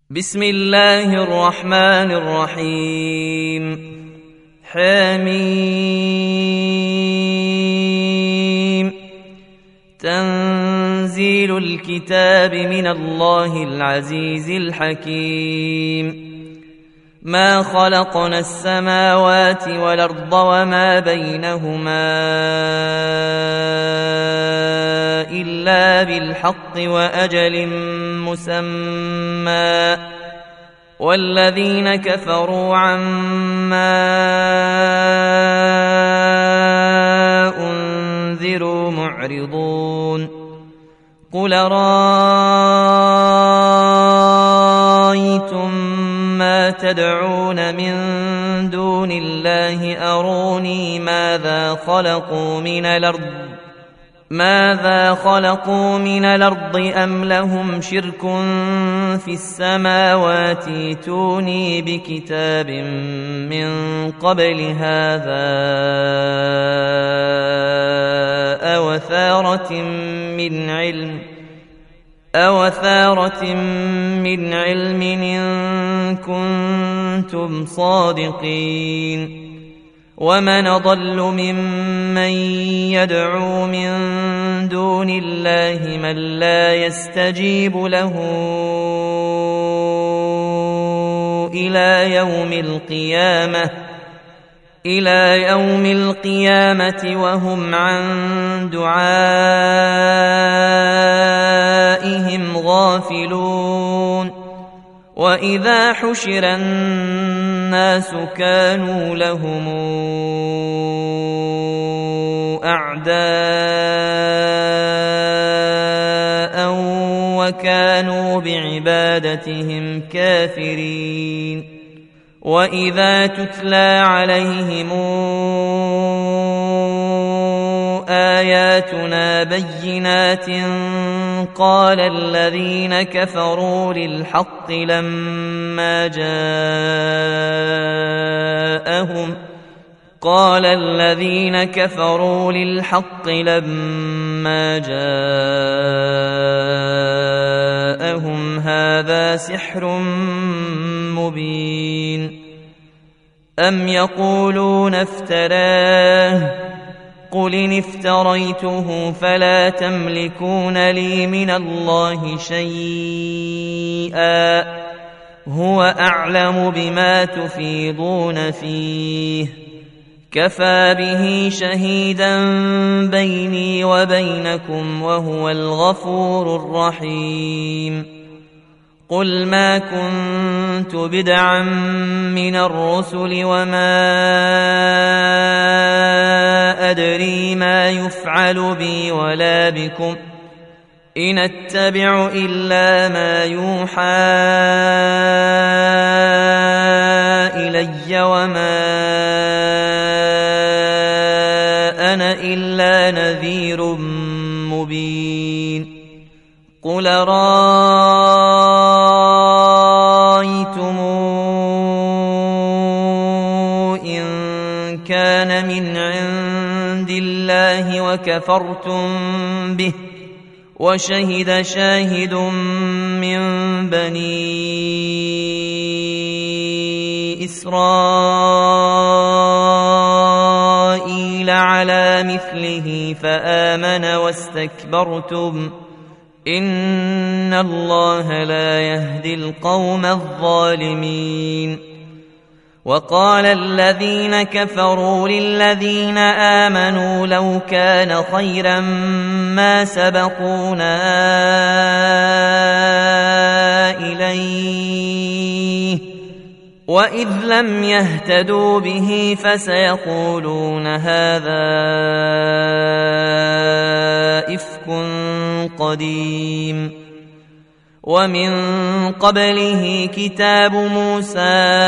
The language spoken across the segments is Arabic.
بسم الله الرحمن الرحيم حميم تنزيل الكتاب من الله العزيز الحكيم ما خلقنا السماوات والأرض وما بينهما إلا بالحق وأجل مسمى والذين كفروا عما أنذروا معرضون قل رأيتم ما تدعون من دون الله أروني ماذا خلقوا من الأرض أم لهم شرك في السماوات ائتوني بكتاب من قبل هذا أو أثارة من علم إن كنتم صادقين ومن أضل ممن يدعو من دون الله من لا يستجيب له إلى يوم القيامة وهم عن دعائهم غافلون وإذا حشر الناس كانوا لهم أعداء وكانوا بعبادتهم كافرين وإذا تتلى عليهم آياتنا بينات قال الذين كفروا للحق لما جاءهم هذا سحر مبين أم يقولون افتراه قل إن افتريته فلا تملكون لي من الله شيئا هو أعلم بما تفيضون فيه كفى به شهيدا بيني وبينكم وهو الغفور الرحيم قل ما كنت بدعا من الرسل وما أدري ما يفعل بي ولا بكم إن أتبع إلا ما يوحى إلي وما أنا إلا نذير مبين قل رأيتم إن كان من عند الله وكفرتم به وشهد شاهد من بني إسرائيل على مثله فآمن واستكبرتم إن الله لا يهدي القوم الظالمين وقال الذين كفروا للذين آمنوا لو كان خيرا ما سبقونا إليه وإذ لم يهتدوا به فسيقولون هذا إفك قديم ومن قبله كتاب موسى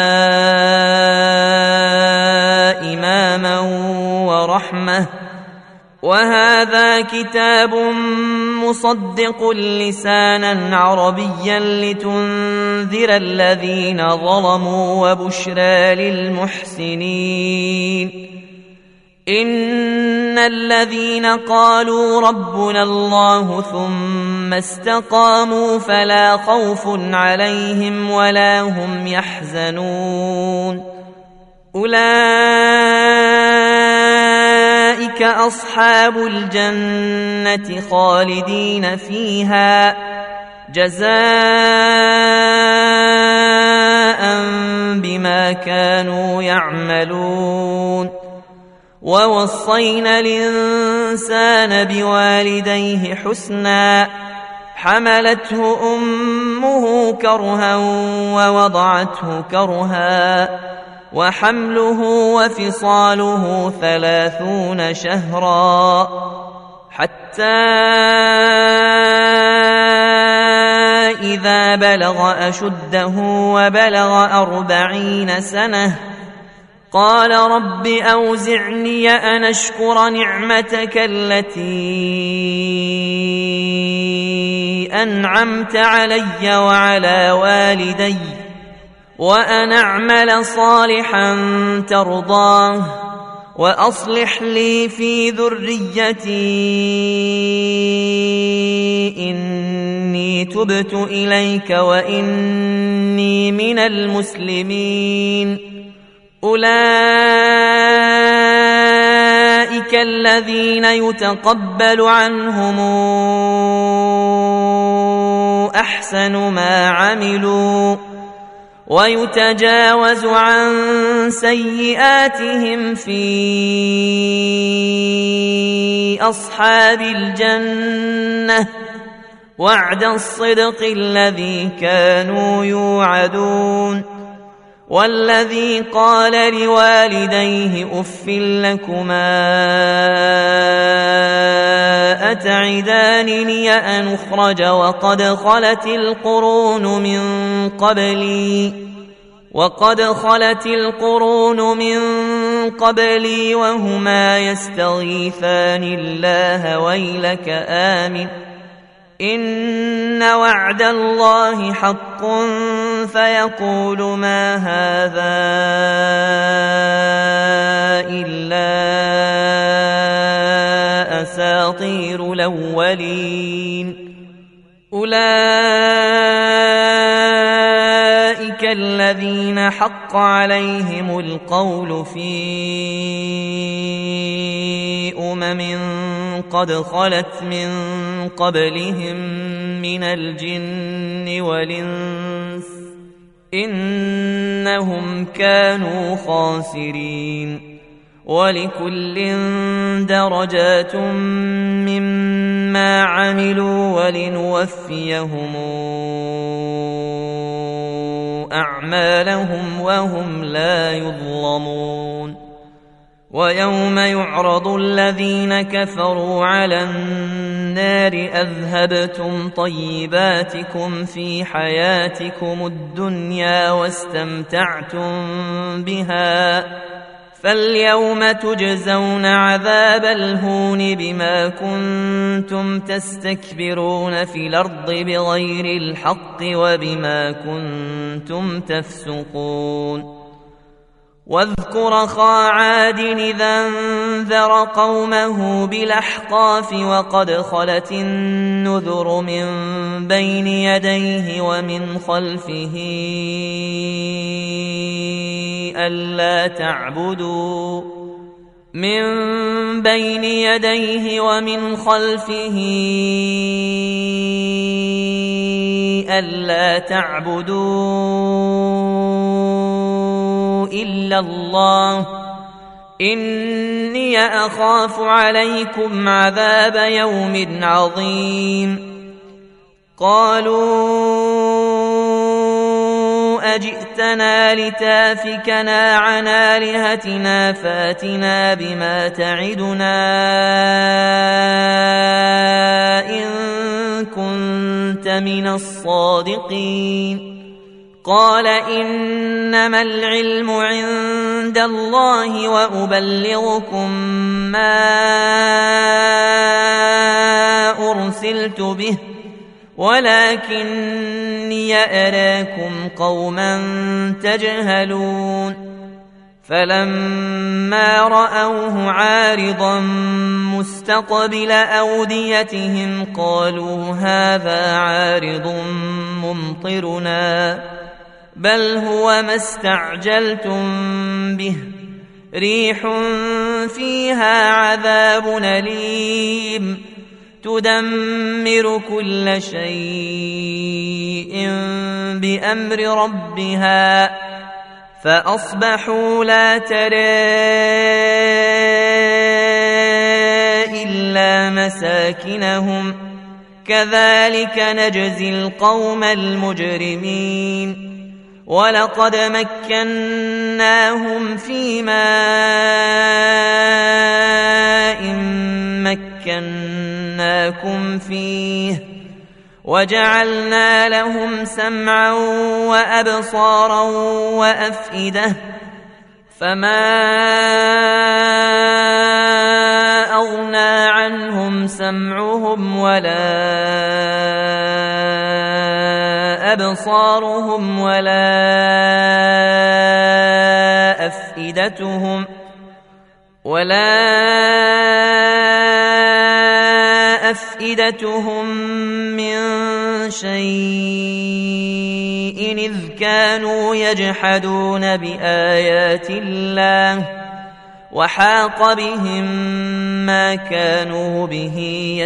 إماما ورحمة وهذا كتاب مصدق لسانا عربيا لتنذر الذين ظلموا وبشرى للمحسنين إن الذين قالوا ربنا الله ثم استقاموا فلا خوف عليهم ولا هم يحزنون أولئك أصحاب الجنة خالدين فيها جزاء بما كانوا يعملون ووصينا الإنسان بوالديه حسنا حملته أمه كرها ووضعته كرها وحمله وفصاله 30 شهرا حتى إذا بلغ أشده وبلغ 40 سنة قال رب أوزعني أن أشكر نعمتك التي أنعمت علي وعلى والدي وأن أعمل صالحا ترضاه وأصلح لي في ذريتي إني تبت إليك وإني من المسلمين أولئك الذين يتقبل عنهم أحسن ما عملوا ويتجاوز عن سيئاتهم في أصحاب الجنة وعد الصدق الذي كانوا يوعدون والذي قال لوالديه أف لكما أتعدانني أن أخرج وقد خلت القرون من قبلي وهما يستغيثان الله ويلك آمن إن وعد الله حق فيقول ما هذا إلا أساطير الأولين أولئك الذين حق عليهم القول في قد خلت من قبلهم من الجن والإنس إنهم كانوا خاسرين ولكل درجات مما عملوا ولنوفيهم أعمالهم وهم لا يظلمون ويوم يعرض الذين كفروا على النار أذهبتم طيباتكم في حياتكم الدنيا واستمتعتم بها فاليوم تجزون عذاب الهون بما كنتم تستكبرون في الأرض بغير الحق وبما كنتم تفسقون واذكر أخا عاد إذا انذر قومه بالأحقاف وقد خلت النذر من بين يديه ومن خلفه ألا تعبدوا إلا الله إني أخاف عليكم عذاب يوم عظيم قالوا أجئتنا لتافكنا عن آلهتنا فاتنا بما تعدنا إن كنت من الصادقين قال إنما العلم عند الله وأبلغكم ما أرسلت به ولكني أراكم قوما تجهلون فلما رأوه عارضا مستقبل أوديتهم قالوا هذا عارض ممطرنا بل هو ما استعجلتم به ريح فيها عذاب أليم تدمر كل شيء بأمر ربها فأصبحوا لا ترى إلا مساكنهم كذلك نجزي القوم المجرمين ولقد مكناهم في ماء مكناكم فيه وجعلنا لهم سمعا وأبصارا وأفئدة فما أغنى عنهم سمعهم ولا أبصارهم ولا أفئدتهم من شيء إذ كانوا يجحدون بآيات الله وحاق بهم ما كانوا به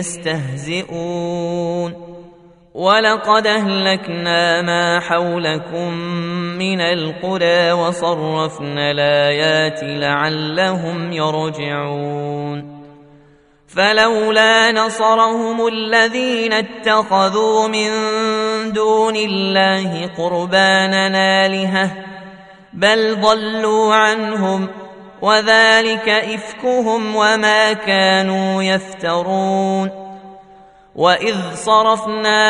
يستهزئون ولقد أهلكنا ما حولكم من القرى وصرفنا الآيات لعلهم يرجعون فلولا نصرهم الذين اتخذوا من دون الله قربانا آلهة بل ضلوا عنهم وذلك إفكهم وما كانوا يفترون وإذ صرفنا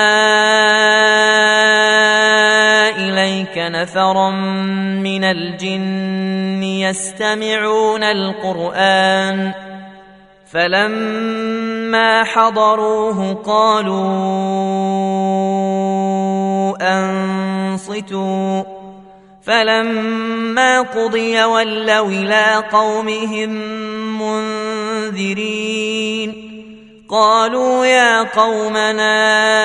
إليك نفرا من الجن يستمعون القرآن فلما حضروه قالوا أنصتوا فلما قضي ولوا إلى قومهم منذرين قالوا يا قومنا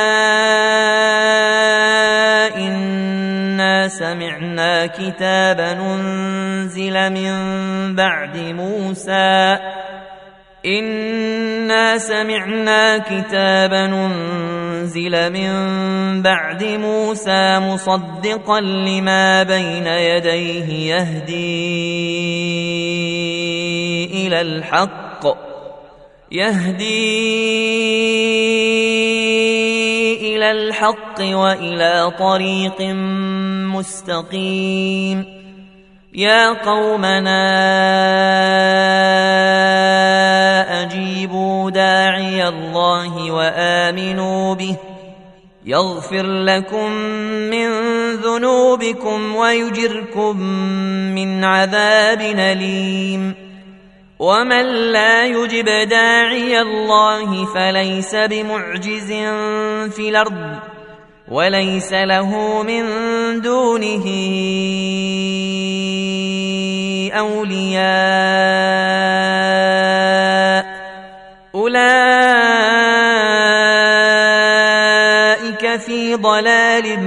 إنا سمعنا كتابا أنزل من بعد موسى مصدقا لما بين يديه يهدي إلى الحق وإلى طريق مستقيم يا قومنا أجيبوا داعي الله وآمنوا به يغفر لكم من ذنوبكم ويجركم من عذاب أليم ومن لا يجب داعي الله فليس بمعجز في الأرض وليس له من دونه أولياء أولئك في ضلال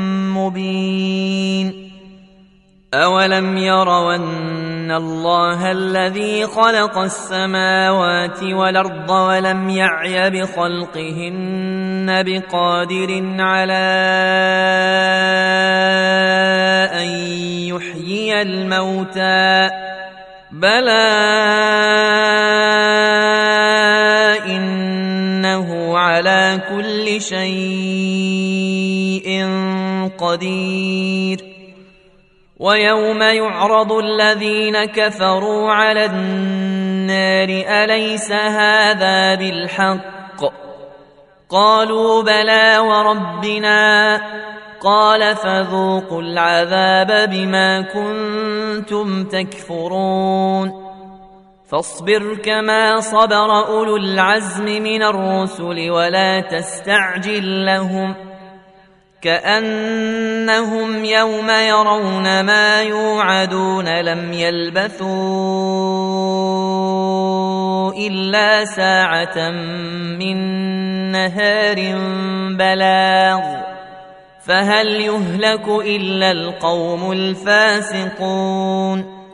مبين أولم يروا أن الله الذي خلق السماوات والأرض ولم يعي بخلقهن بقادر على أن يحيي الموتى بلى إنه على كل شيء قدير ويوم يعرض الذين كفروا على النار أليس هذا بالحق قالوا بلى وربنا قال فذوقوا العذاب بما كنتم تكفرون فاصبر كما صبر أولو العزم من الرسل ولا تستعجل لهم كأنهم يوم يرون ما يوعدون لم يلبثوا إلا ساعة من نهار بلاغ فهل يهلك إلا القوم الفاسقون.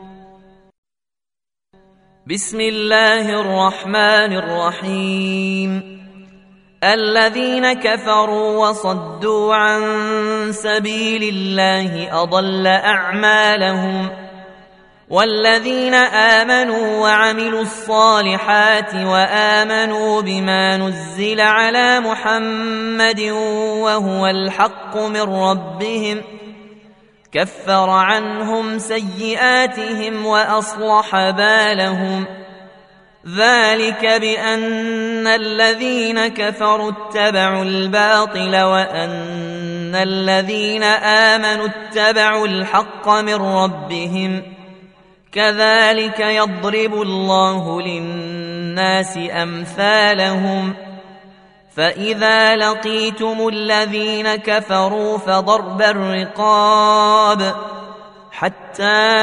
بسم الله الرحمن الرحيم. الذين كفروا وصدوا عن سبيل الله أضل أعمالهم، والذين آمنوا وعملوا الصالحات وآمنوا بما نزل على محمد وهو الحق من ربهم كفر عنهم سيئاتهم وأصلح بالهم. ذلك بأن الذين كفروا اتبعوا الباطل وأن الذين آمنوا اتبعوا الحق من ربهم كذلك يضرب الله للناس أمثالهم. فإذا لقيتم الذين كفروا فضرب الرقاب حتى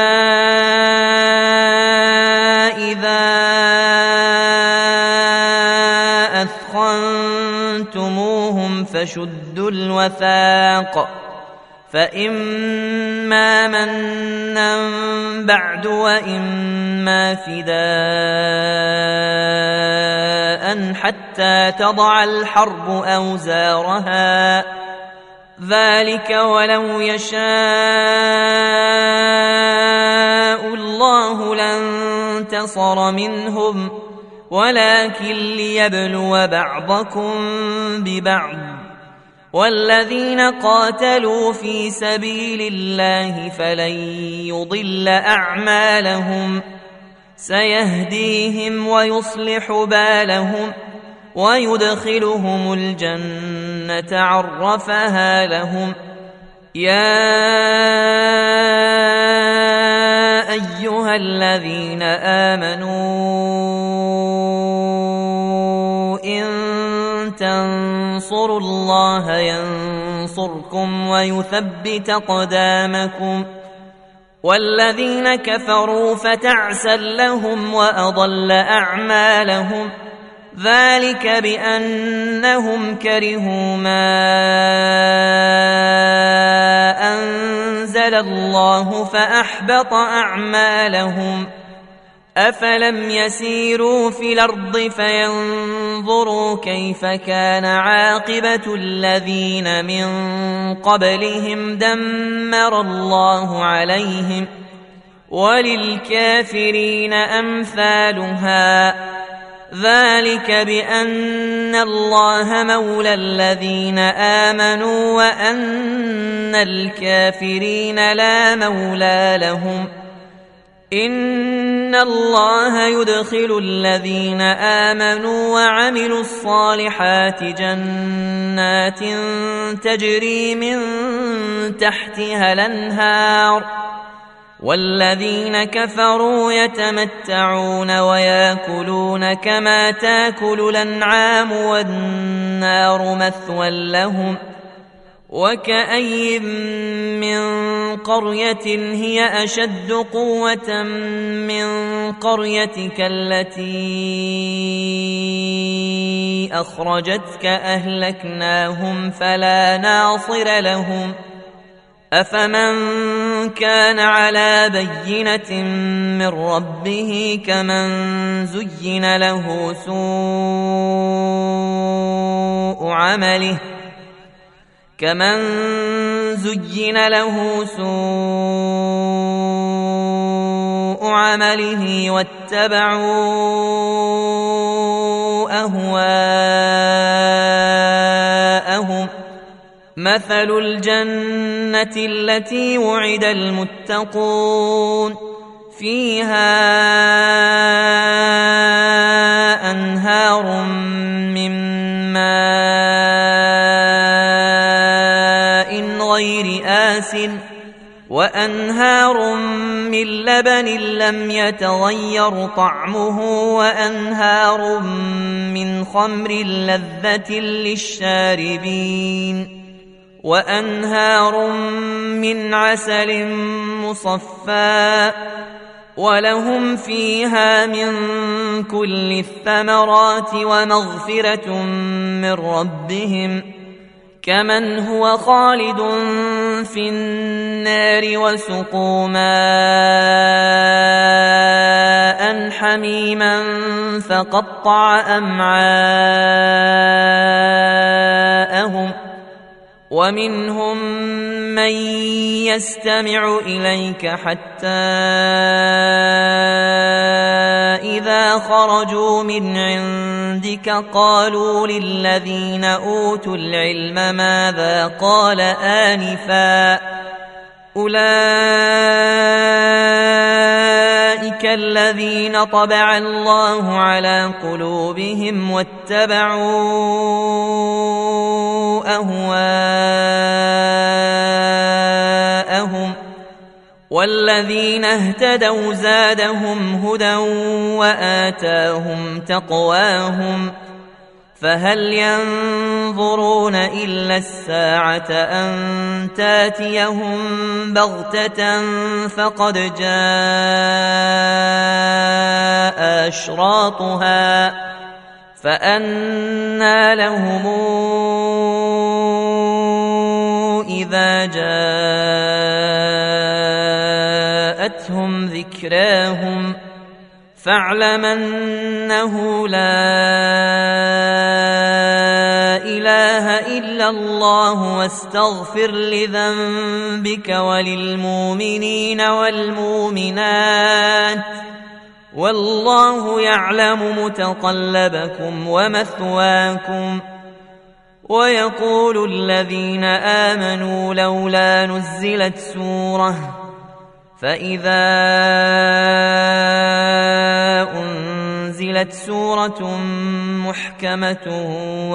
إذا أثخنتموهم فشدوا الوثاق فإما منا بعد وإما فداء حتى تضع الحرب أوزارها. ذلك ولو يشاء الله لانتصر منهم ولكن ليبلو بعضكم ببعض. والذين قاتلوا في سبيل الله فلن يضل أعمالهم سيهديهم ويصلح بالهم ويدخلهم الجنة عرفها لهم. يا أيها الذين آمنوا إن تنصروا الله ينصركم ويثبت أقدامكم. والذين كفروا فتعسا لهم وأضل أعمالهم. ذلك بأنهم كرهوا ما أنزل الله فأحبط أعمالهم. أفلم يسيروا في الأرض فينظروا كيف كان عاقبة الذين من قبلهم دمر الله عليهم وللكافرين أمثالها. ذلك بأن الله مولى الذين آمنوا وأن الكافرين لا مولى لهم. إن الله يدخل الذين آمنوا وعملوا الصالحات جنات تجري من تحتها الأنهار، والذين كفروا يتمتعون ويأكلون كما تأكل الأنعام والنار مثوى لهم. وكأي من قرية هي أشد قوة من قريتك التي أخرجتك أهلكناهم فلا ناصر لهم. أفمن كان على بينة من ربه كمن زين له سوء عمله واتبعوا أهواءهم. مثل الجنة التي وعد المتقون فيها أنهار من ماء غير آسن وأنهار من لبن لم يتغير طعمه وأنهار من خمر لذة للشاربين وأنهار من عسل مصفى ولهم فيها من كل الثمرات ومغفرة من ربهم كمن هو خالد في النار وسقوا ماء حميما فقطع أمعاءهم ومنهم من يستمع إليك حتى إذا خرجوا من عندك قالوا للذين أوتوا العلم ماذا قال آنفا أولئك الذين طبع الله على قلوبهم واتبعوا أهواءهم والذين اهتدوا زادهم هدى وآتاهم تقواهم فهل ينظرون إلا الساعة أن تاتيهم بغتة فقد جاء أشراطها فأنى لهم إذا جاءتهم ذكراهم فاعلم أنه لا إله إلا الله واستغفر لذنبك وللمؤمنين والمؤمنات والله يعلم متقلبكم ومثواكم ويقول الذين آمنوا لولا نزلت سورة فإذا أنزلت سورة محكمة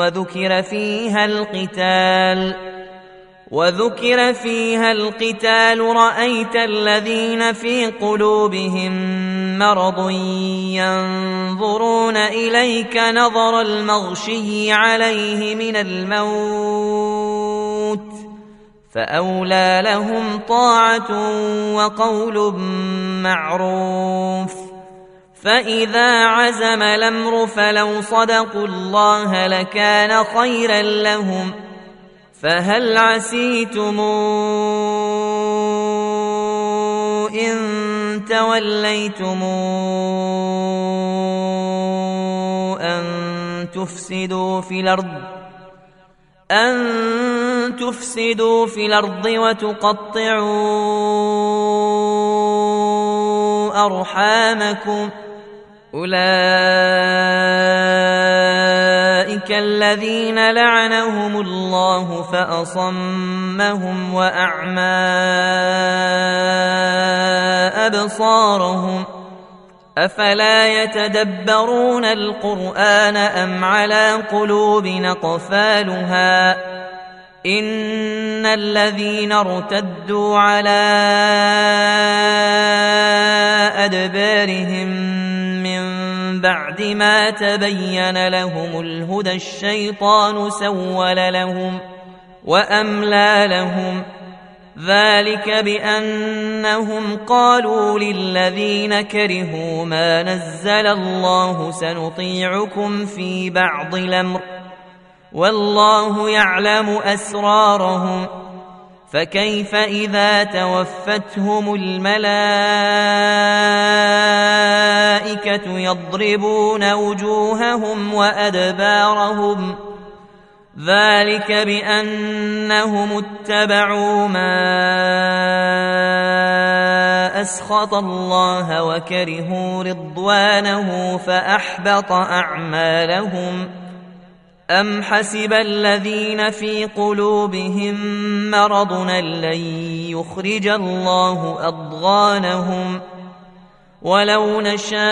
وذكر فيها القتال رأيت الذين في قلوبهم مرض ينظرون إليك نظر المغشي عليه من الموت فأولى لهم طاعة وقول معروف فإذا عزم الأمر فلو صدقوا الله لكان خيرا لهم فهل عسيتم إن توليتم أن تفسدوا في الأرض وتقطعوا أرحامكم أولئك الذين لعنهم الله فأصمهم وأعمى أبصارهم أفلا يتدبرون القرآن أم على قلوب أقفالها إن الذين ارتدوا على أدبارهم من بعد ما تبين لهم الهدى الشيطان سول لهم وأملى لهم ذلك بأنهم قالوا للذين كرهوا ما نزل الله سنطيعكم في بعض الأمر والله يعلم أسرارهم فكيف إذا توفتهم الملائكة يضربون وجوههم وأدبارهم ذلك بأنهم اتبعوا ما أسخط الله وكرهوا رضوانه فأحبط أعمالهم أم حسب الذين في قلوبهم مرض لن يخرج الله أضغانهم ولو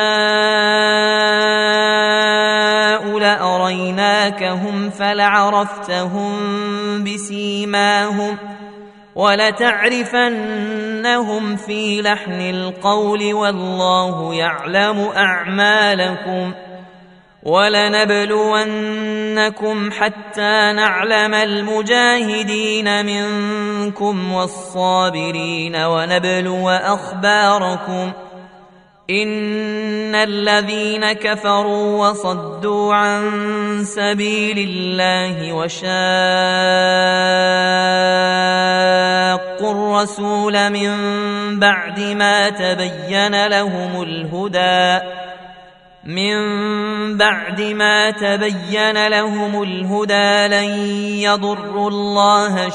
نشاء لأريناكهم فلعرفتهم بسيماهم ولتعرفنهم في لحن القول والله يعلم أعمالكم ولنبلونكم حتى نعلم المجاهدين منكم والصابرين ونبلو أخباركم إن الذين كفروا وصدوا عن سبيل الله وشاقوا الرسول من بعد ما تبين لهم الهدى لن يضروا الله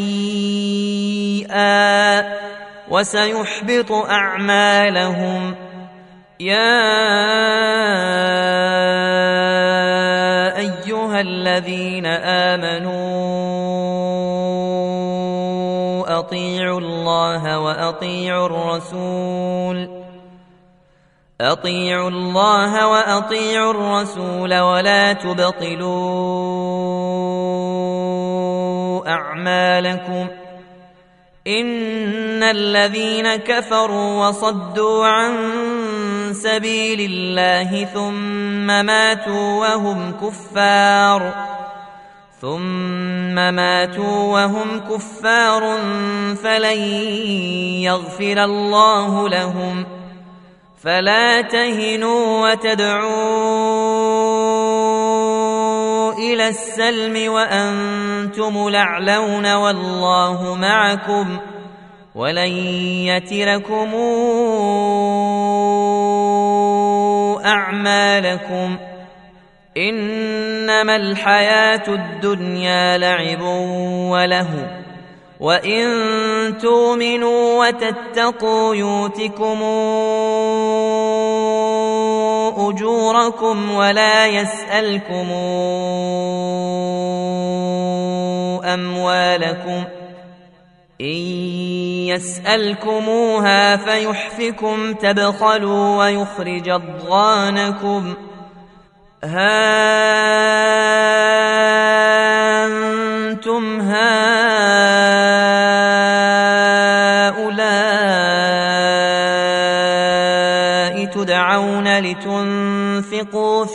شيئا وسيحبط أعمالهم يا أيها الذين آمنوا أطيعوا الله وأطيعوا الرسول ولا تبطلوا أعمالكم إن الذين كفروا وصدوا عن سبيل الله ثم ماتوا وهم كفار فلن يغفر الله لهم فلا تهنوا وتدعوا إلى السلم وأنتم الأعلون والله معكم ولن يتركم أعمالكم إنما الحياة الدنيا لعب ولهو وإن تؤمنوا وتتقوا يؤتكم أجوركم ولا يسألكم أموالكم إن يسألكموها فيحفكم تبخلوا ويخرج أضغانكم ها أنتم هؤلاء تدعون لتنفقوا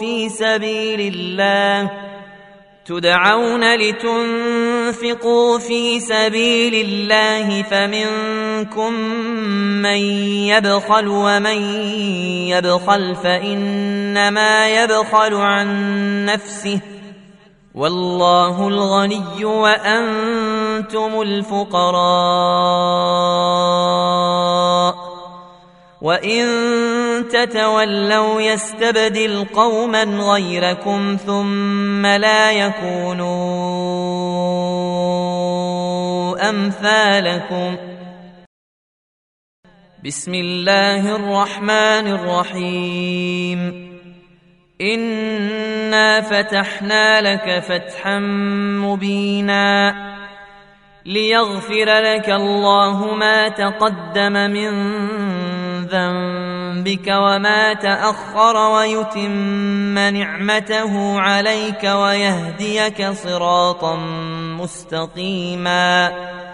في سبيل الله فمنكم من يبخل ومن يبخل فإنما يبخل عن نفسه والله الغني وأنتم الفقراء وإن تتولوا يستبدل قوما غيركم ثم لا يكونوا أمثالكم بسم الله الرحمن الرحيم إنا فتحنا لك فتحا مبينا ليغفر لك الله ما تقدم من ذنبك وما تأخر ويتم نعمته عليك ويهديك صراطا مستقيما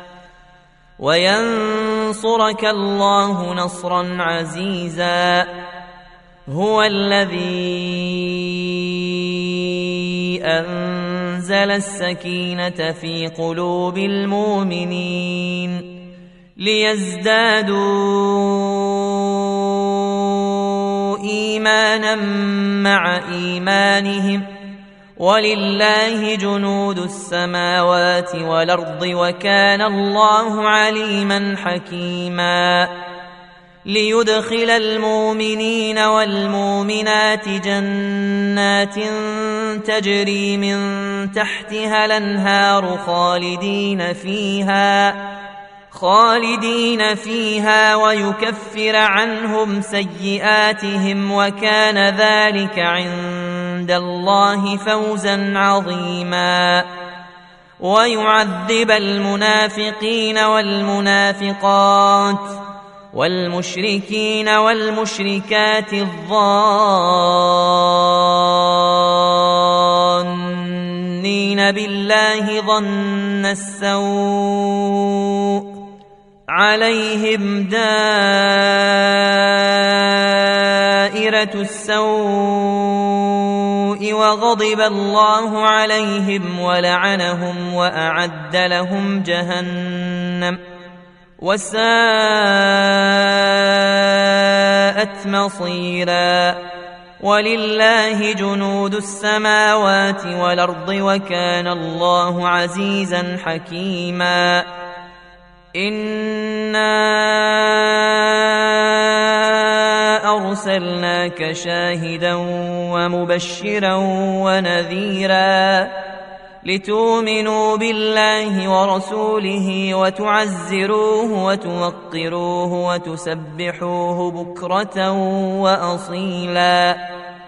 وينصرك الله نصرا عزيزا هو الذي أنزل السكينة في قلوب المؤمنين ليزدادوا إيمانا مع إيمانهم ولله جنود السماوات والأرض وكان الله عليما حكيما ليدخل المؤمنين والمؤمنات جنات تجري من تحتها الأنهار خالدين فيها ويكفر عنهم سيئاتهم وكان ذلك عند الله فوزا عظيما ويعذب المنافقين والمنافقات والمشركين والمشركات الظانين بالله ظن السوء عليهم دائرة السوء وغضب الله عليهم ولعنهم وأعد لهم جهنم وساءت مصيرا ولله جنود السماوات والأرض وكان الله عزيزا حكيما إنا أرسلناك شاهدا ومبشرا ونذيرا لتؤمنوا بالله ورسوله وتعزروه وتوقروه وتسبحوه بكرة وأصيلا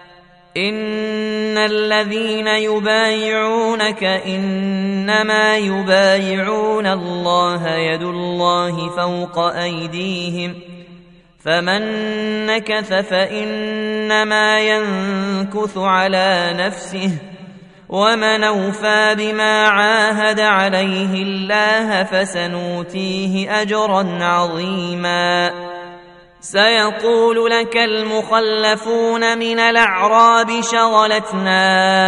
إن الذين يبايعونك إنما يبايعون الله يد الله فوق أيديهم فمن نكث فإنما ينكث على نفسه ومن أوفى بما عاهد عليه الله فسنؤتيه أجرا عظيما سيقول لك المخلفون من الأعراب شغلتنا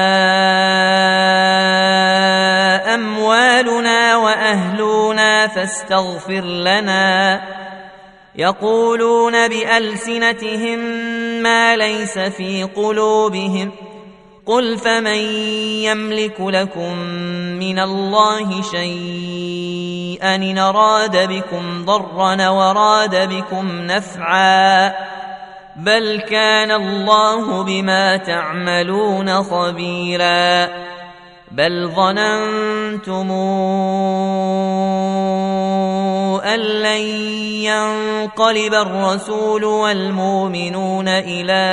أموالنا وأهلنا فاستغفر لنا يقولون بألسنتهم ما ليس في قلوبهم قل فمن يملك لكم من الله شيئا إن أراد بكم ضرا وراد بكم نفعا بل كان الله بما تعملون خبيرا بل ظننتم أن لن ينقلب الرسول والمؤمنون إلى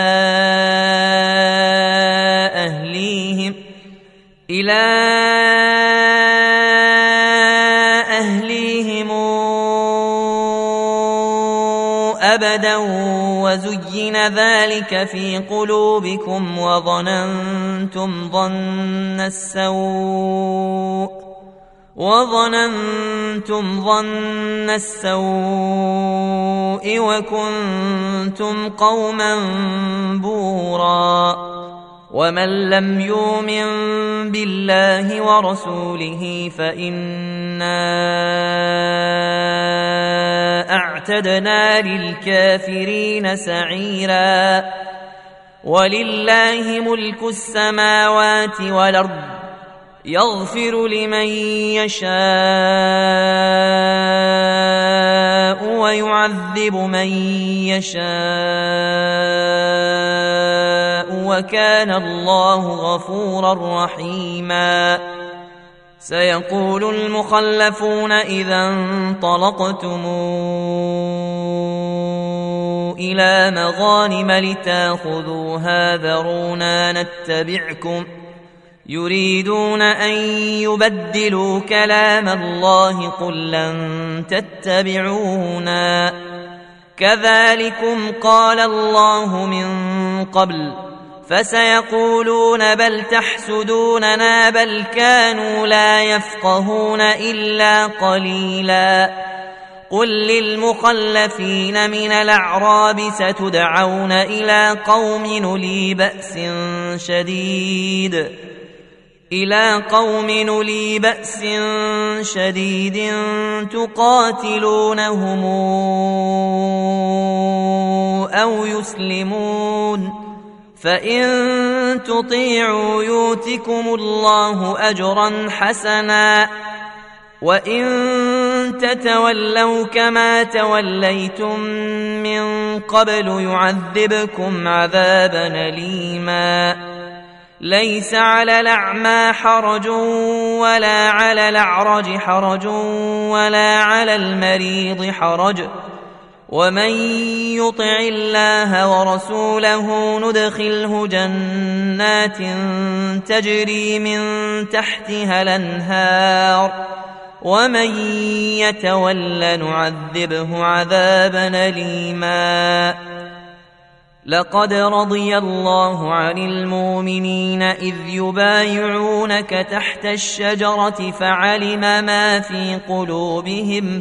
أهليهم أبدا وزين ذلك في قلوبكم وظننتم ظن السوء وكنتم قوما بورا ومن لم يؤمن بالله ورسوله فإنا أعتدنا للكافرين سعيرا ولله ملك السماوات والأرض يغفر لمن يشاء ويعذب من يشاء وكان الله غفورا رحيما سيقول المخلفون إذا انطلقتم إلى مغانم لتاخذوها ذرونا نتبعكم يريدون أن يبدلوا كلام الله قل لن تتبعونا كذلكم قال الله من قبل فسيقولون بل تحسدوننا بل كانوا لا يفقهون إلا قليلا قل للمخلفين من الأعراب ستدعون إلى قوم أولي بأس شديد تقاتلونهم أو يسلمون فإن تطيعوا يؤتكم الله أجرا حسنا وإن تتولوا كما توليتم من قبل يعذبكم عذابا أليما ليس على الأعمى حرج ولا على الأعرج حرج ولا على المريض حرج ومن يطع الله ورسوله ندخله جنات تجري من تحتها الأنهار ومن يتول نعذبه عذابا أليما لقد رضي الله عن المؤمنين إذ يبايعونك تحت الشجرة فعلم ما في قلوبهم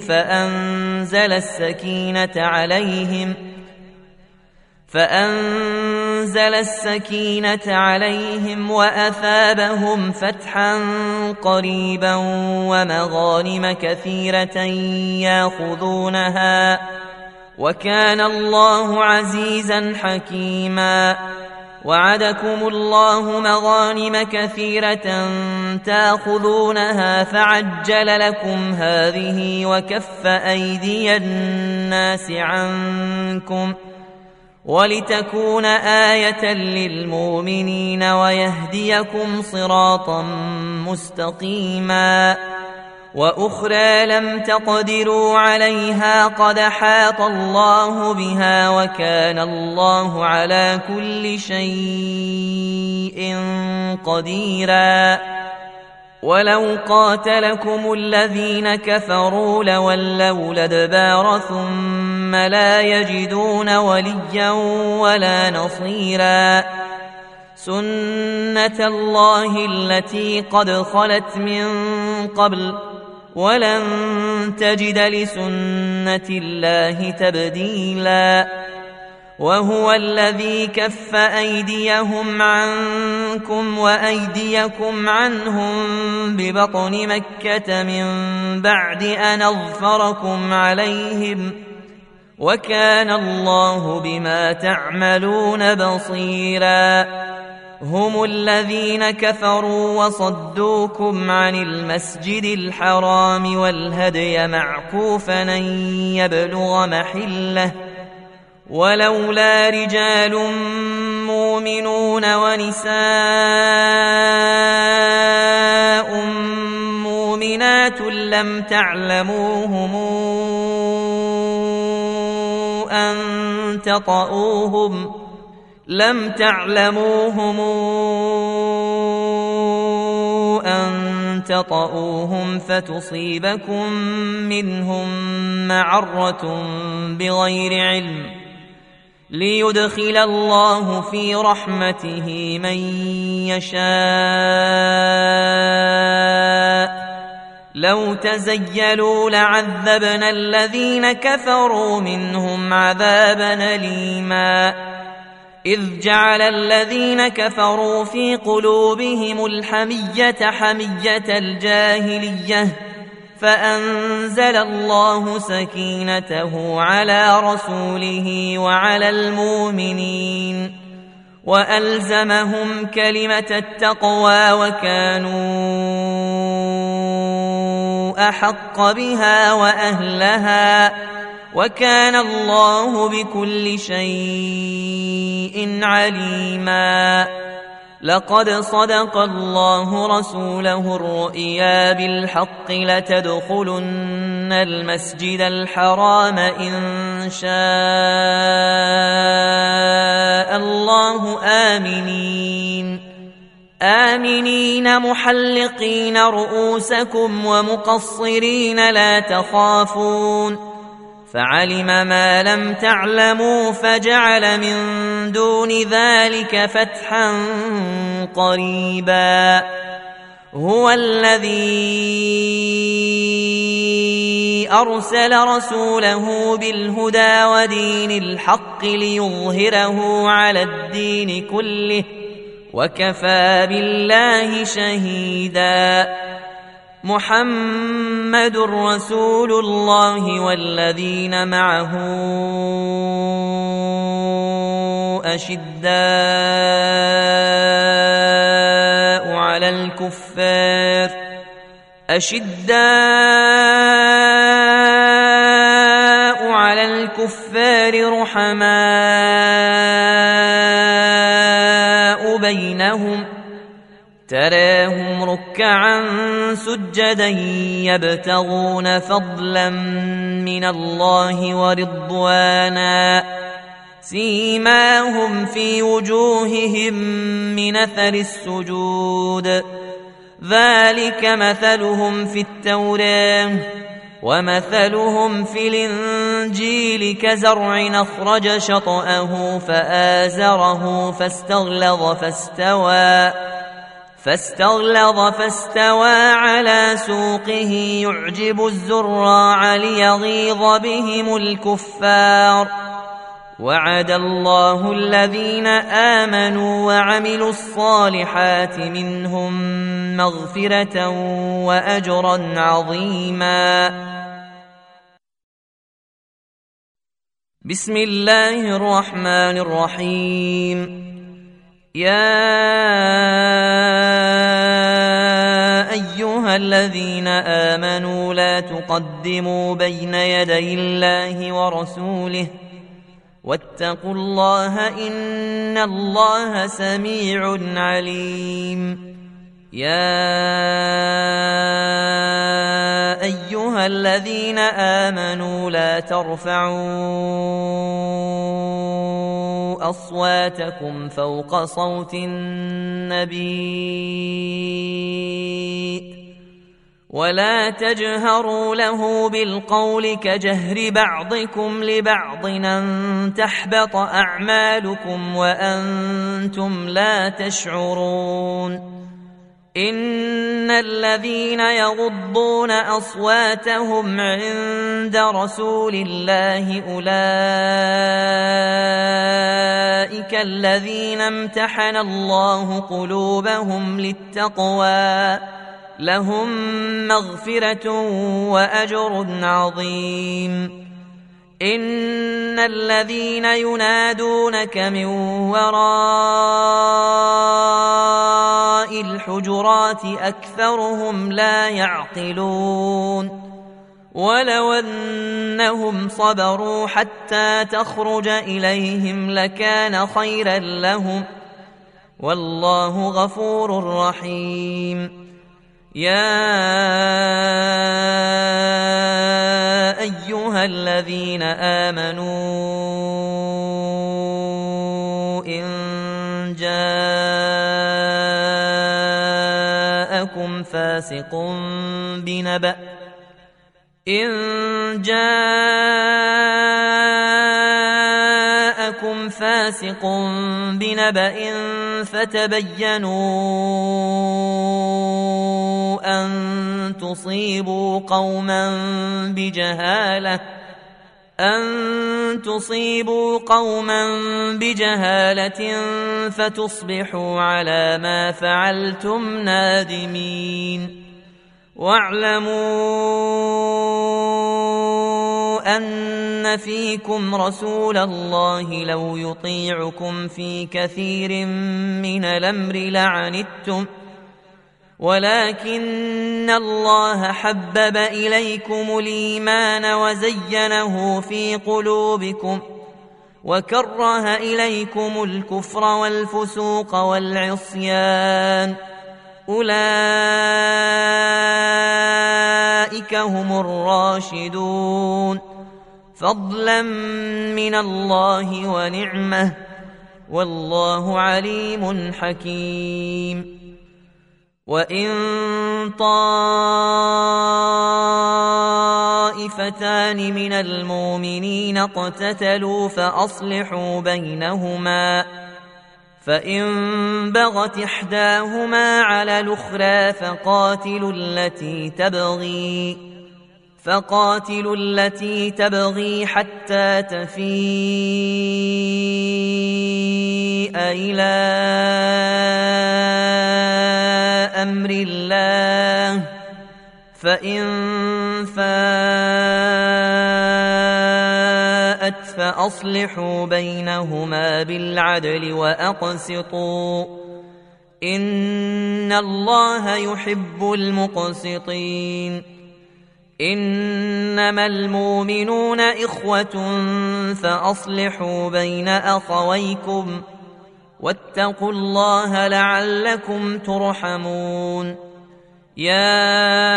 فأنزل أنزل السكينة عليهم وأثابهم فتحا قريبا ومغانم كثيرة يأخذونها، وكان الله عزيزا حكيما. وعدكم الله مغانم كثيرة تأخذونها فعجل لكم هذه وكف أيدي الناس عنكم ولتكون آية للمؤمنين ويهديكم صراطا مستقيما. وأخرى لم تقدروا عليها قد حاط الله بها وكان الله على كل شيء قديرا. ولو قاتلكم الذين كفروا لولوا الأدبار ثم لا يجدون وليا ولا نصيرا. سنة الله التي قد خلت من قبل ولن تجد لسنة الله تبديلا. وهو الذي كف أيديهم عنكم وأيديكم عنهم ببطن مكة من بعد أن أظفركم عليهم وكان الله بما تعملون بصيرا. هم الذين كفروا وصدوكم عن المسجد الحرام والهدي معكوفا أن يبلغ محله ولولا رجال مؤمنون ونساء مؤمنات لم تعلموهم أن تطؤوهم فتصيبكم منهم معرة بغير علم ليدخل الله في رحمته من يشاء. لو تزيلوا لعذبنا الذين كفروا منهم عذابا أليما. إذ جعل الذين كفروا في قلوبهم الحمية حمية الجاهلية فأنزل الله سكينته على رسوله وعلى المؤمنين وألزمهم كلمة التقوى وكانوا أحق بها وأهلها وكان الله بكل شيء عليما. لقد صدق الله رسوله الرؤيا بالحق لتدخلن المسجد الحرام إن شاء الله آمنين محلقين رؤوسكم ومقصرين لا تخافون فعلم ما لم تعلموا فجعل من دون ذلك فتحا قريبا. هو الذي أرسل رسوله بالهدى ودين الحق ليظهره على الدين كله وكفى بالله شهيدا. محمد رسول الله والذين معه أشداء على الكفار رحماء بينهم تراهم ركعا سجدا يبتغون فضلا من الله ورضوانا سيماهم في وجوههم من أثر السجود ذلك مثلهم في التوراة ومثلهم في الإنجيل كزرع أخرج شطأه فآزره فاستغلظ فاستوى على سوقه يعجب الزراع ليغيظ بهم الكفار وعد الله الذين آمنوا وعملوا الصالحات منهم مغفرة وأجرا عظيما. بسم الله الرحمن الرحيم. يا أيها الذين آمنوا لا تقدموا بين يدي الله ورسوله واتقوا الله إن الله سميع عليم. يا أيها الذين آمنوا لا ترفعوا أصواتكم فوق صوت النبي ولا تجهروا له بالقول كجهر بعضكم لبعض أن تحبط أعمالكم وأنتم لا تشعرون. إن الذين يغضون أصواتهم عند رسول الله أولئك الذين امتحن الله قلوبهم للتقوى لهم مغفرة وأجر عظيم. إن الذين ينادونك من وراء الحجرات أكثرهم لا يعقلون. ولو أنهم صبروا حتى تخرج إليهم لكان خيرا لهم والله غفور رحيم. يا أيها الذين آمنوا إن جاءكم فاسق بنبأ فتبينوا أن تصيبوا قوما بجهالة فتصبحوا على ما فعلتم نادمين. واعلموا أن فيكم رسول الله لو يطيعكم في كثير من الأمر لعنتم ولكن الله حبب إليكم الإيمان وزينه في قلوبكم وكره إليكم الكفر والفسوق والعصيان أولئك هم الراشدون فضلا من الله ونعمة والله عليم حكيم. وإن طائفتان من المؤمنين اقتتلوا فأصلحوا بينهما فإن بغت إحداهما على الأخرى فقاتلوا التي تبغي حتى تفيء إلى أمر الله فإن فاءت فأصلحوا بينهما بالعدل وأقسطوا إن الله يحب المقسطين. إنما المؤمنون إخوة فأصلحوا بين أخويكم واتقوا الله لعلكم ترحمون. يا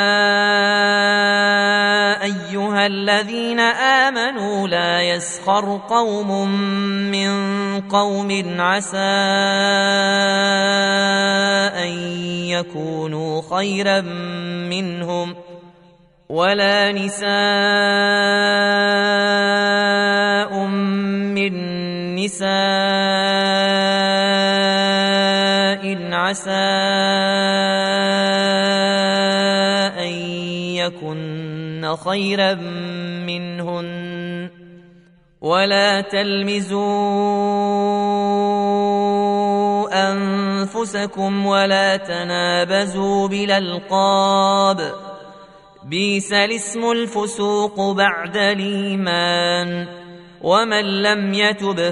أيها الذين آمنوا لا يسخر قوم من قوم عسى أن يكونوا خيرا منهم ولا نساء من نساء عسى يكن خيرا منهن ولا تلمزوا أنفسكم ولا تنابزوا بالألقاب بئس الاسم الفسوق بعد الإيمان ومن لم يتب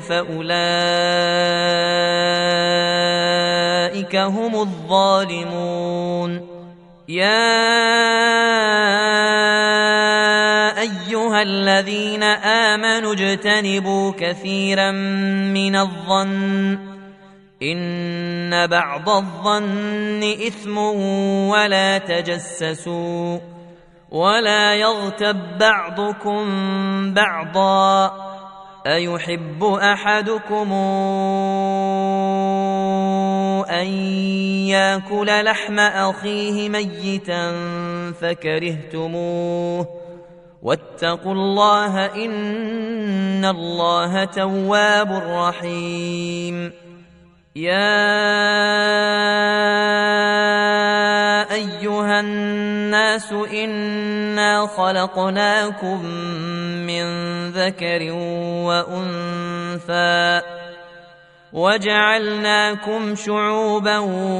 فأولئك هم الظالمون يا أيها الذين آمنوا اجتنبوا كثيرا من الظن إن بعض الظن إثم ولا تجسسوا ولا يغتب بعضكم بعضا أيحب أحدكم أن يأكل لحم أخيه ميتا فكرهتموه واتقوا الله إن الله تواب رحيم يا أيها الناس إنا خلقناكم من ذكر وأنثى وجعلناكم شعوبا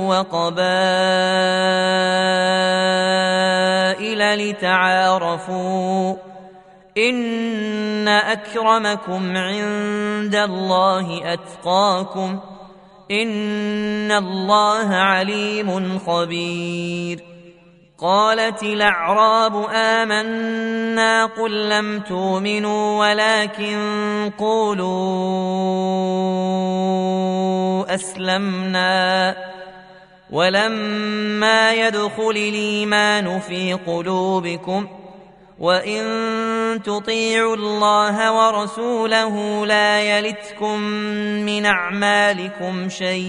وقبائل لتعارفوا إن أكرمكم عند الله أتقاكم إن الله عليم خبير قالت الأعراب آمنا قل لم تؤمنوا ولكن قولوا أسلمنا ولما يدخل الإيمان في قلوبكم وإن تطيعوا الله ورسوله لا يلتكم من أعمالكم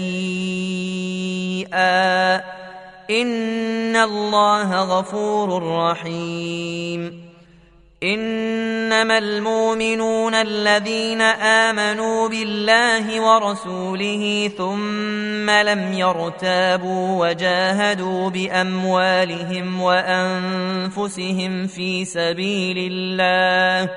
شيئا إن الله غفور رحيم إنما المؤمنون الذين آمنوا بالله ورسوله ثم لم يرتابوا وجاهدوا بأموالهم وأنفسهم في سبيل الله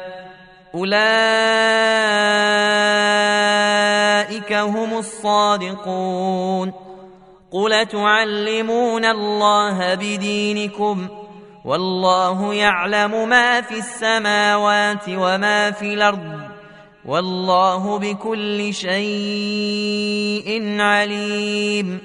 أولئك هم الصادقون قل تعلمون الله بدينكم والله يعلم ما في السماوات وما في الأرض والله بكل شيء عليم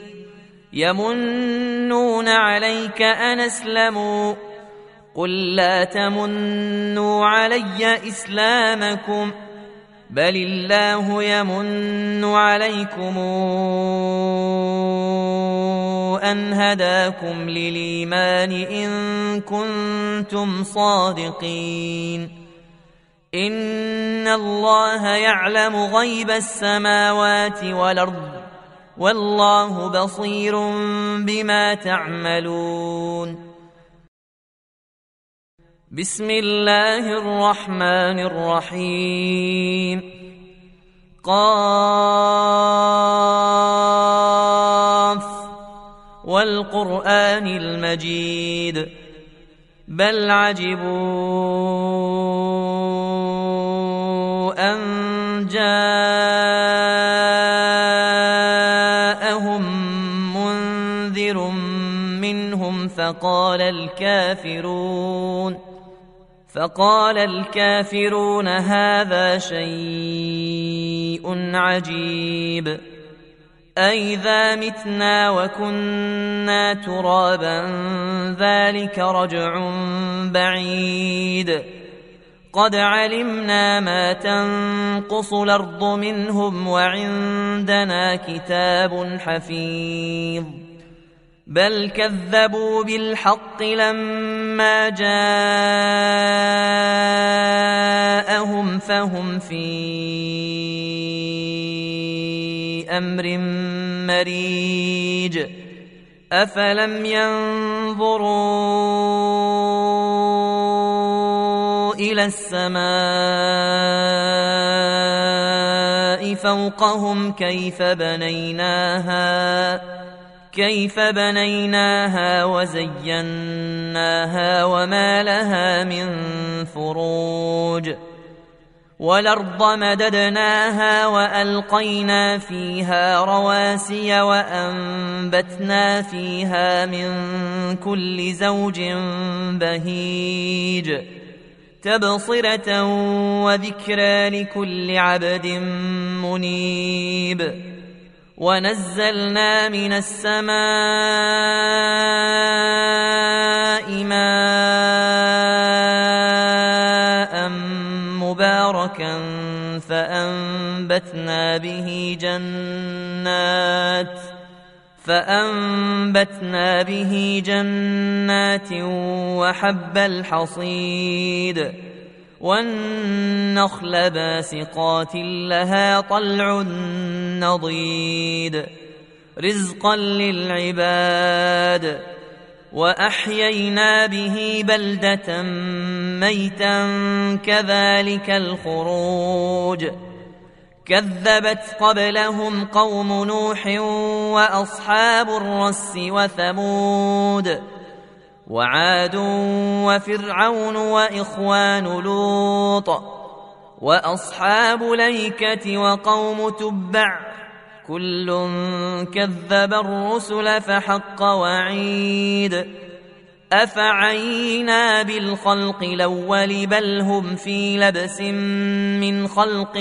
يمنون عليك أن أسلموا قل لا تمنوا علي إسلامكم بل الله يمن عليكم أن هداكم للإيمان إن كنتم صادقين إن الله يعلم غيب السماوات والأرض والله بصير بما تعملون بسم الله الرحمن الرحيم قاف والقرآن المجيد بل عجبوا أن جاءهم منذر منهم فقال الكافرون هذا شيء عجيب أئذا متنا وكنا ترابا ذلك رجع بعيد قد علمنا ما تنقص الأرض منهم وعندنا كتاب حفيظ بل كذبوا بالحق لما جاءهم فهم في أمر مريج أفلم ينظروا إلى السماء فوقهم كيف بنيناها وزيناها وما لها من فروج والأرض مددناها وألقينا فيها رواسي وأنبتنا فيها من كل زوج بهيج تبصرة وذكرى لكل عبد منيب. ونزلنا من السماء ماء مباركا فأنبتنا به جنات وحب الحصيد والنخل باسقات لها طلع نضيد رزقا للعباد. وأحيينا به بلدة ميتا كذلك الخروج. كذبت قبلهم قوم نوح وأصحاب الرس وثمود وعاد وفرعون وإخوان لوط وأصحاب الأيكة وقوم تبع كل كذب الرسل فحق وعيد. أفعينا بالخلق الأول بل هم في لبس من خلق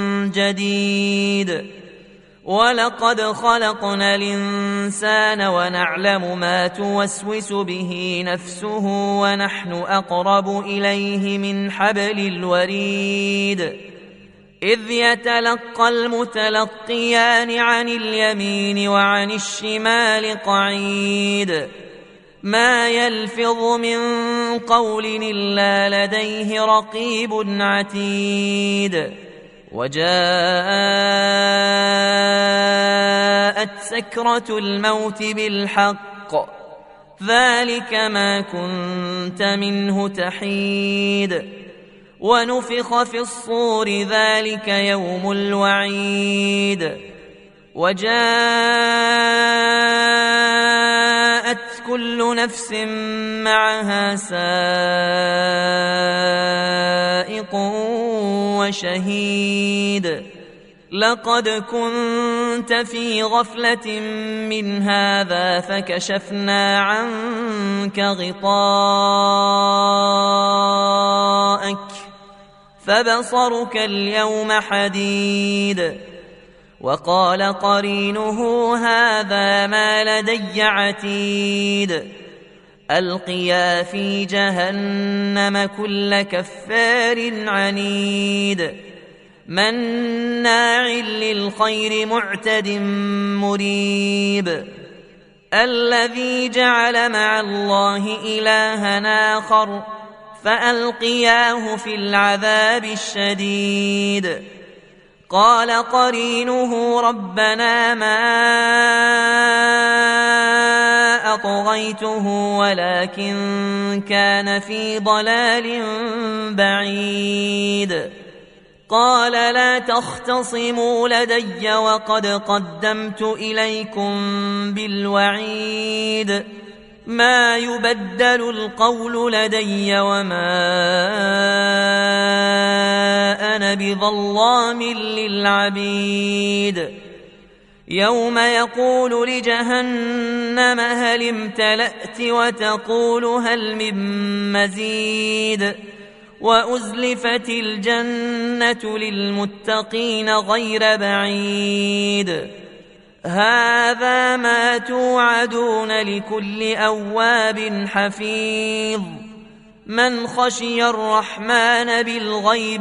جديد. ولقد خلقنا الإنسان ونعلم ما توسوس به نفسه ونحن أقرب إليه من حبل الوريد. إذ يتلقى المتلقيان عن اليمين وعن الشمال قعيد ما يلفظ من قول إلا لديه رقيب عتيد. وجاءت سكرة الموت بالحق ذلك ما كنت منه تحيد. ونفخ في الصور ذلك يوم الوعيد. وجاءت كل نفس معها سائق وشهيد. لقد كنت في غفلة من هذا فكشفنا عنك غطاءك فبصرك اليوم حديد. وقال قرينه هذا ما لدي عتيد. ألقيا في جهنم كل كفار عنيد مناع للخير معتد مريب. الذي جعل مع الله إلها آخر فألقياه في العذاب الشديد. قال قرينه ربنا ما أطغيته ولكن كان في ضلال بعيد. قال لا تختصموا لدي وقد قدمت إليكم بالوعيد. ما يبدل القول لدي وما أنا بظلام للعبيد. يوم يقول لجهنم هل امتلأت وتقول هل من مزيد. وأزلفت الجنة للمتقين غير بعيد. هذا ما توعدون لكل أواب حفيظ من خشي الرحمن بالغيب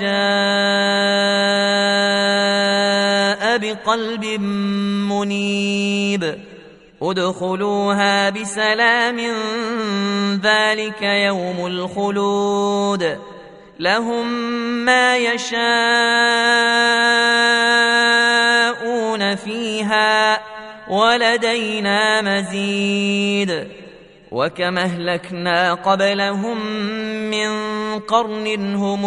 وجاء بقلب منيب. ادخلوها بسلام ذلك يوم الخلود. لهم ما يشاءون فيها ولدينا مزيد. وكم أهلكنا قبلهم من قرن هم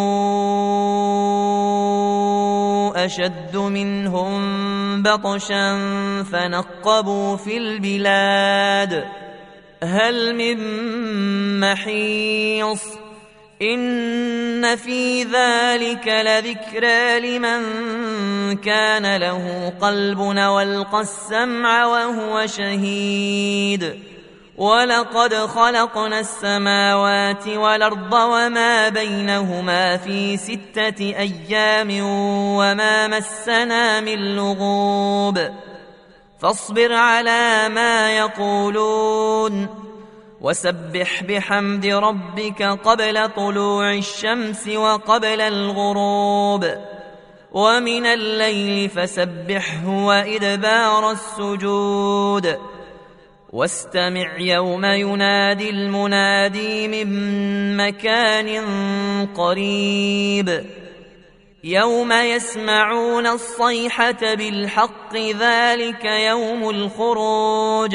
أشد منهم بطشا فنقبوا في البلاد هل من محيص. إن في ذلك لذكرى لمن كان له قلب والقى السمع وهو شهيد ولقد خلقنا السماوات والأرض وما بينهما في 6 أيام وما مسنا من لغوب فاصبر على ما يقولون وسبح بحمد ربك قبل طلوع الشمس وقبل الغروب ومن الليل فسبحه وإدبار السجود واستمع يوم ينادي المنادي من مكان قريب يوم يسمعون الصيحة بالحق ذلك يوم الخروج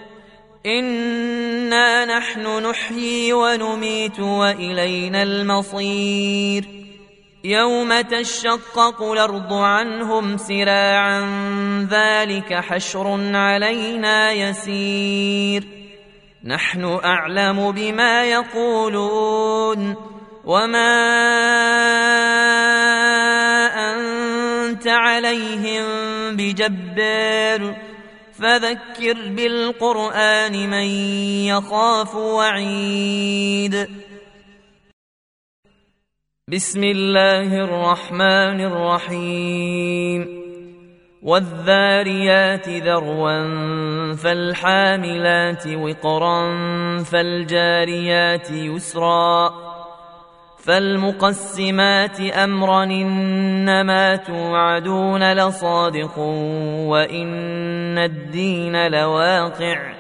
إنا نحن نحيي ونميت وإلينا المصير يوم تشقق الأرض عنهم سراعا ذلك حشر علينا يسير نحن أعلم بما يقولون وما أنت عليهم بجبار فذكر بالقرآن من يخاف وعيد بسم الله الرحمن الرحيم والذاريات ذروا فالحاملات وقرا فالجاريات يسرا فالمقسمات أمرا إنما توعدون لصادق وإن الدين لواقع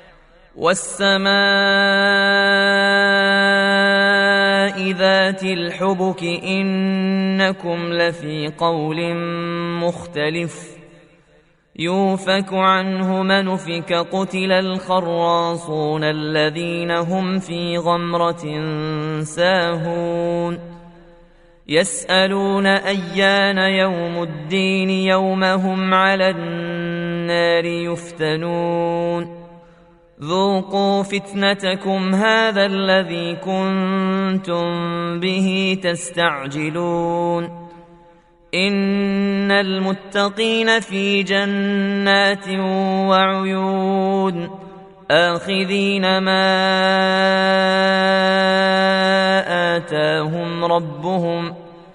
والسماء ذات الحبك إنكم لفي قول مختلف يوفك عنه من أفك قتل الخراصون الذين هم في غمرة ساهون يسألون أيان يوم الدين يوم هم على النار يفتنون ذوقوا فتنتكم هذا الذي كنتم به تستعجلون إن المتقين في جنات وعيون آخذين ما آتاهم ربهم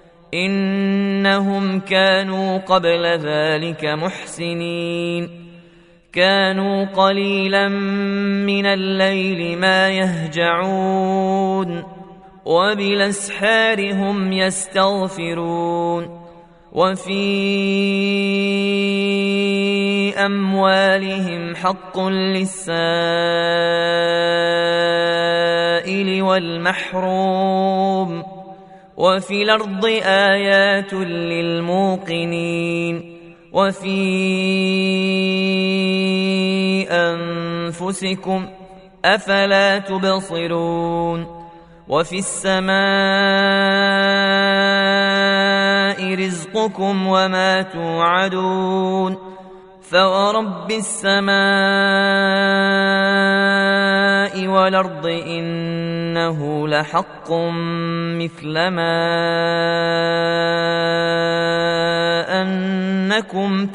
إنهم كانوا قبل ذلك محسنين كانوا قليلا من الليل ما يهجعون وبالأسحار هم يستغفرون وفي أموالهم حق للسائل والمحروم وفي الأرض آيات للموقنين وفي أنفسكم أفلا تبصرون وفي السماء رزقكم وما توعدون فورب السماء والأرض إنه لحق مثل ما أنكم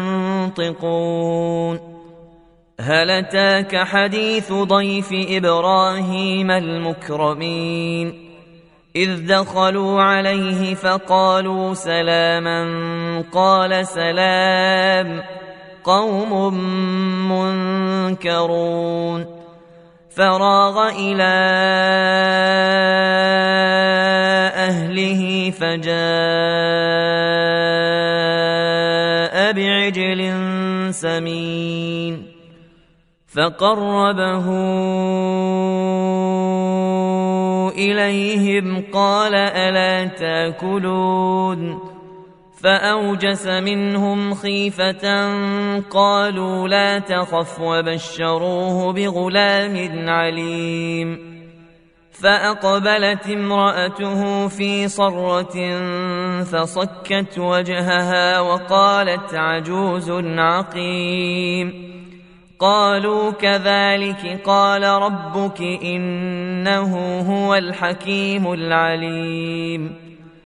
تنطقون هل أتاك حديث ضيف إبراهيم المكرمين إذ دخلوا عليه فقالوا سلاما قال سلام قوم منكرون فراغ إلى أهله فجاء بعجل سمين فقربه إليهم قال ألا تاكلون فأوجس منهم خيفة قالوا لا تخف وبشروه بغلام عليم فأقبلت امرأته في صرة فصكت وجهها وقالت عجوز عقيم قالوا كذلك قال ربك إنه هو الحكيم العليم